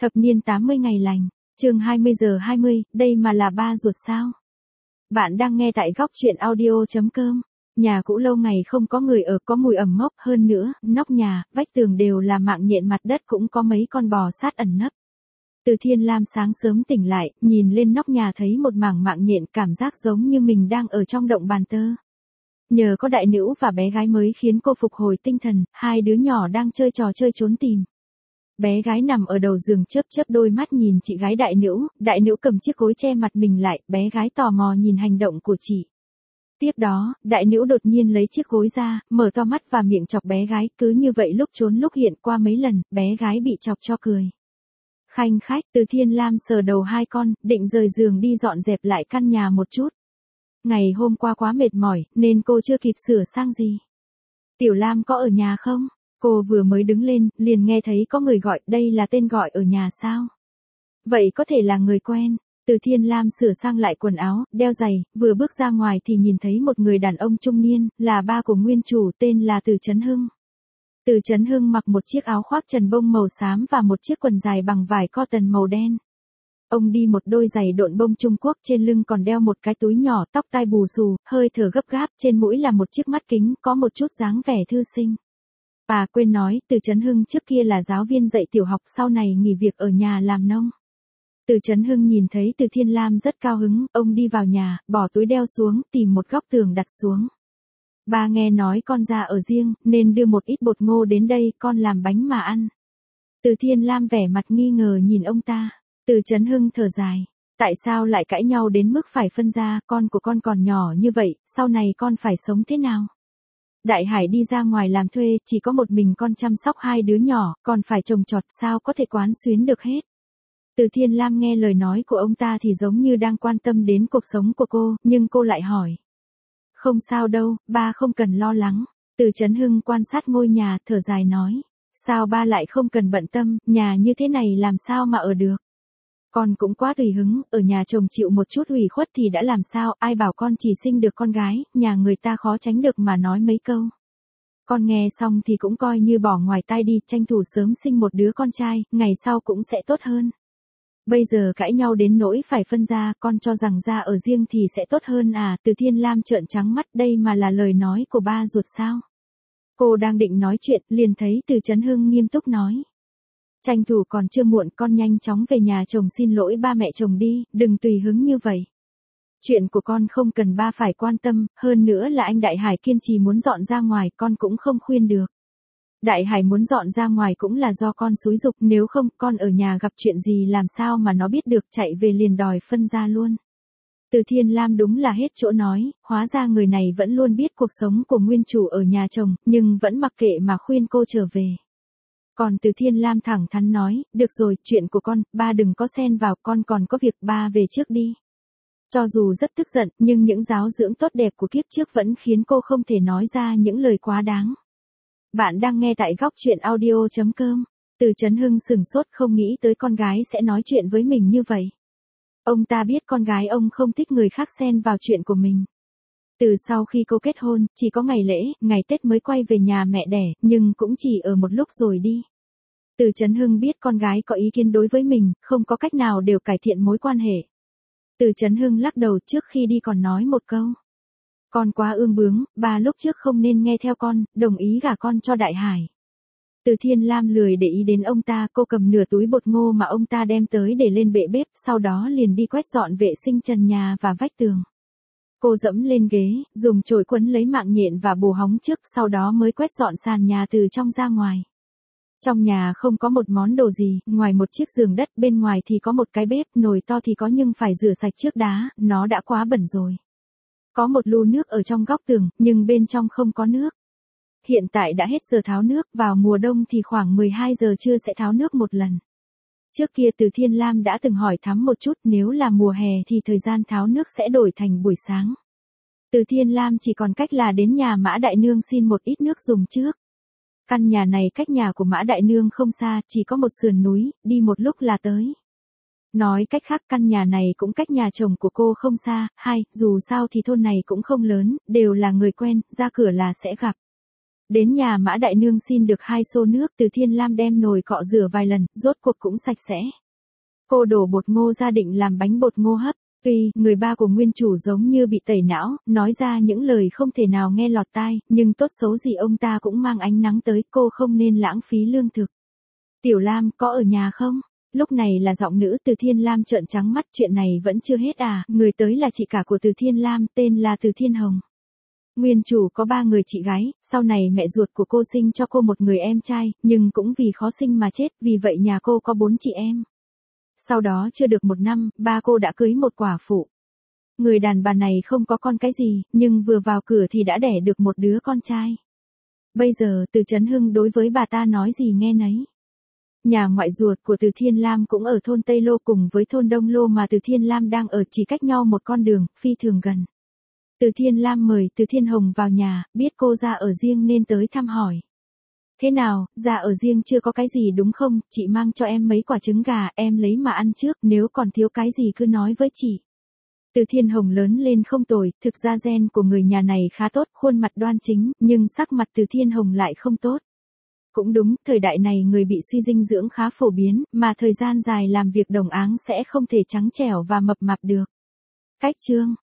Thập niên 80 ngày lành, chương 20 giờ 20, đây mà là ba ruột sao? Bạn đang nghe tại góc truyện audio.com. Nhà cũ lâu ngày không có người ở, có mùi ẩm mốc, hơn nữa, nóc nhà, vách tường đều là mạng nhện, mặt đất cũng có mấy con bò sát ẩn nấp. Từ Thiên Lam sáng sớm tỉnh lại, nhìn lên nóc nhà thấy một mảng mạng nhện, cảm giác giống như mình đang ở trong động bàn tơ. Nhờ có đại nữ và bé gái mới khiến cô phục hồi tinh thần, hai đứa nhỏ đang chơi trò chơi trốn tìm. Bé gái nằm ở đầu giường chớp chớp đôi mắt nhìn chị gái đại nữ cầm chiếc gối che mặt mình lại, bé gái tò mò nhìn hành động của chị. Tiếp đó, đại nữ đột nhiên lấy chiếc gối ra, mở to mắt và miệng chọc bé gái, cứ như vậy lúc trốn lúc hiện, qua mấy lần, bé gái bị chọc cho cười. Khanh khách, Từ Thiên Lam sờ đầu hai con, định rời giường đi dọn dẹp lại căn nhà một chút. Ngày hôm qua quá mệt mỏi, nên cô chưa kịp sửa sang gì. Tiểu Lam có ở nhà không? Cô vừa mới đứng lên, liền nghe thấy có người gọi, đây là tên gọi ở nhà sao? Vậy có thể là người quen. Từ Thiên Lam sửa sang lại quần áo, đeo giày, vừa bước ra ngoài thì nhìn thấy một người đàn ông trung niên, là ba của nguyên chủ, tên là Từ Chấn Hưng. Từ Chấn Hưng mặc một chiếc áo khoác trần bông màu xám và một chiếc quần dài bằng vải cotton màu đen. Ông đi một đôi giày độn bông Trung Quốc, trên lưng còn đeo một cái túi nhỏ, tóc tai bù xù, hơi thở gấp gáp, trên mũi là một chiếc mắt kính, có một chút dáng vẻ thư sinh. Quên nói, Từ Chấn Hưng trước kia là giáo viên dạy tiểu học, sau này nghỉ việc ở nhà làm nông. Từ Chấn Hưng nhìn thấy Từ Thiên Lam rất cao hứng, ông đi vào nhà, bỏ túi đeo xuống, tìm một góc tường đặt xuống. Ba nghe nói con ra ở riêng, nên đưa một ít bột ngô đến đây, con làm bánh mà ăn. Từ Thiên Lam vẻ mặt nghi ngờ nhìn ông ta. Từ Chấn Hưng thở dài. Tại sao lại cãi nhau đến mức phải phân ra, con của con còn nhỏ như vậy, sau này con phải sống thế nào? Đại Hải đi ra ngoài làm thuê, chỉ có một mình con chăm sóc hai đứa nhỏ, còn phải trồng trọt, sao có thể quán xuyến được hết. Từ Thiên Lam nghe lời nói của ông ta thì giống như đang quan tâm đến cuộc sống của cô, nhưng cô lại hỏi. Không sao đâu, ba không cần lo lắng. Từ Chấn Hưng quan sát ngôi nhà, thở dài nói. Sao ba lại không cần bận tâm, nhà như thế này làm sao mà ở được. Con cũng quá tùy hứng, ở nhà chồng chịu một chút ủy khuất thì đã làm sao, ai bảo con chỉ sinh được con gái, nhà người ta khó tránh được mà nói mấy câu. Con nghe xong thì cũng coi như bỏ ngoài tai đi, tranh thủ sớm sinh một đứa con trai, ngày sau cũng sẽ tốt hơn. Bây giờ cãi nhau đến nỗi phải phân ra, con cho rằng ra ở riêng thì sẽ tốt hơn à? Từ Thiên Lam trợn trắng mắt, đây mà là lời nói của ba ruột sao? Cô đang định nói chuyện, liền thấy Từ Chấn Hưng nghiêm túc nói. Tranh thủ còn chưa muộn, con nhanh chóng về nhà chồng xin lỗi ba mẹ chồng đi, đừng tùy hứng như vậy. Chuyện của con không cần ba phải quan tâm, hơn nữa là anh Đại Hải kiên trì muốn dọn ra ngoài, con cũng không khuyên được. Đại Hải muốn dọn ra ngoài cũng là do con xúi giục, nếu không, con ở nhà gặp chuyện gì làm sao mà nó biết được, chạy về liền đòi phân ra luôn. Từ Thiên Lam đúng là hết chỗ nói, hóa ra người này vẫn luôn biết cuộc sống của nguyên chủ ở nhà chồng, nhưng vẫn mặc kệ mà khuyên cô trở về. Còn Từ Thiên Lam thẳng thắn nói, được rồi, chuyện của con, ba đừng có xen vào, con còn có việc, ba về trước đi. Cho dù rất tức giận, nhưng những giáo dưỡng tốt đẹp của kiếp trước vẫn khiến cô không thể nói ra những lời quá đáng. Bạn đang nghe tại góc truyện audio.com. Từ Chấn Hưng sừng sốt, không nghĩ tới con gái sẽ nói chuyện với mình như vậy. Ông ta biết con gái ông không thích người khác xen vào chuyện của mình. Từ sau khi cô kết hôn, chỉ có ngày lễ, ngày Tết mới quay về nhà mẹ đẻ, nhưng cũng chỉ ở một lúc rồi đi. Từ Chấn Hưng biết con gái có ý kiến đối với mình, không có cách nào đều cải thiện mối quan hệ. Từ Chấn Hưng lắc đầu, trước khi đi còn nói một câu. Con quá ương bướng, ba lúc trước không nên nghe theo con, đồng ý gả con cho Đại Hải. Từ Thiên Lam lười để ý đến ông ta, cô cầm nửa túi bột ngô mà ông ta đem tới để lên bệ bếp, sau đó liền đi quét dọn vệ sinh trần nhà và vách tường. Cô dẫm lên ghế, dùng chổi quấn lấy mạng nhện và bồ hóng trước, sau đó mới quét dọn sàn nhà từ trong ra ngoài. Trong nhà không có một món đồ gì, ngoài một chiếc giường đất, bên ngoài thì có một cái bếp, nồi to thì có nhưng phải rửa sạch trước đã, nó đã quá bẩn rồi. Có một lu nước ở trong góc tường, nhưng bên trong không có nước. Hiện tại đã hết giờ tháo nước, vào mùa đông thì khoảng 12 giờ trưa sẽ tháo nước một lần. Trước kia Từ Thiên Lam đã từng hỏi thăm một chút, nếu là mùa hè thì thời gian tháo nước sẽ đổi thành buổi sáng. Từ Thiên Lam chỉ còn cách là đến nhà Mã Đại Nương xin một ít nước dùng trước. Căn nhà này cách nhà của Mã Đại Nương không xa, chỉ có một sườn núi, đi một lúc là tới. Nói cách khác, căn nhà này cũng cách nhà chồng của cô không xa, dù sao thì thôn này cũng không lớn, đều là người quen, ra cửa là sẽ gặp. Đến nhà Mã Đại Nương xin được 2 xô nước, Từ Thiên Lam đem nồi cọ rửa vài lần, rốt cuộc cũng sạch sẽ. Cô đổ bột ngô ra định làm bánh bột ngô hấp. Tuy, người ba của nguyên chủ giống như bị tẩy não, nói ra những lời không thể nào nghe lọt tai, nhưng tốt xấu gì ông ta cũng mang ánh nắng tới, cô không nên lãng phí lương thực. Tiểu Lam, có ở nhà không? Lúc này là giọng nữ Từ Thiên Lam trợn trắng mắt, chuyện này vẫn chưa hết à, người tới là chị cả của Từ Thiên Lam, tên là Từ Thiên Hồng. Nguyên chủ có 3 người chị gái, sau này mẹ ruột của cô sinh cho cô một người em trai, nhưng cũng vì khó sinh mà chết, vì vậy nhà cô có 4 chị em. Sau đó chưa được 1 năm, ba cô đã cưới một quả phụ. Người đàn bà này không có con cái gì, nhưng vừa vào cửa thì đã đẻ được một đứa con trai. Bây giờ Từ Chấn Hưng đối với bà ta nói gì nghe nấy. Nhà ngoại ruột của Từ Thiên Lam cũng ở thôn Tây Lô cùng với thôn Đông Lô mà Từ Thiên Lam đang ở, chỉ cách nhau một con đường, phi thường gần. Từ Thiên Lam mời Từ Thiên Hồng vào nhà, biết cô ra ở riêng nên tới thăm hỏi. Thế nào, ra ở riêng chưa có cái gì đúng không, chị mang cho em mấy quả trứng gà, em lấy mà ăn trước, nếu còn thiếu cái gì cứ nói với chị. Từ Thiên Hồng lớn lên không tồi, thực ra gen của người nhà này khá tốt, khuôn mặt đoan chính, nhưng sắc mặt Từ Thiên Hồng lại không tốt. Cũng đúng, thời đại này người bị suy dinh dưỡng khá phổ biến, mà thời gian dài làm việc đồng áng sẽ không thể trắng trẻo và mập mạp được. Cách chương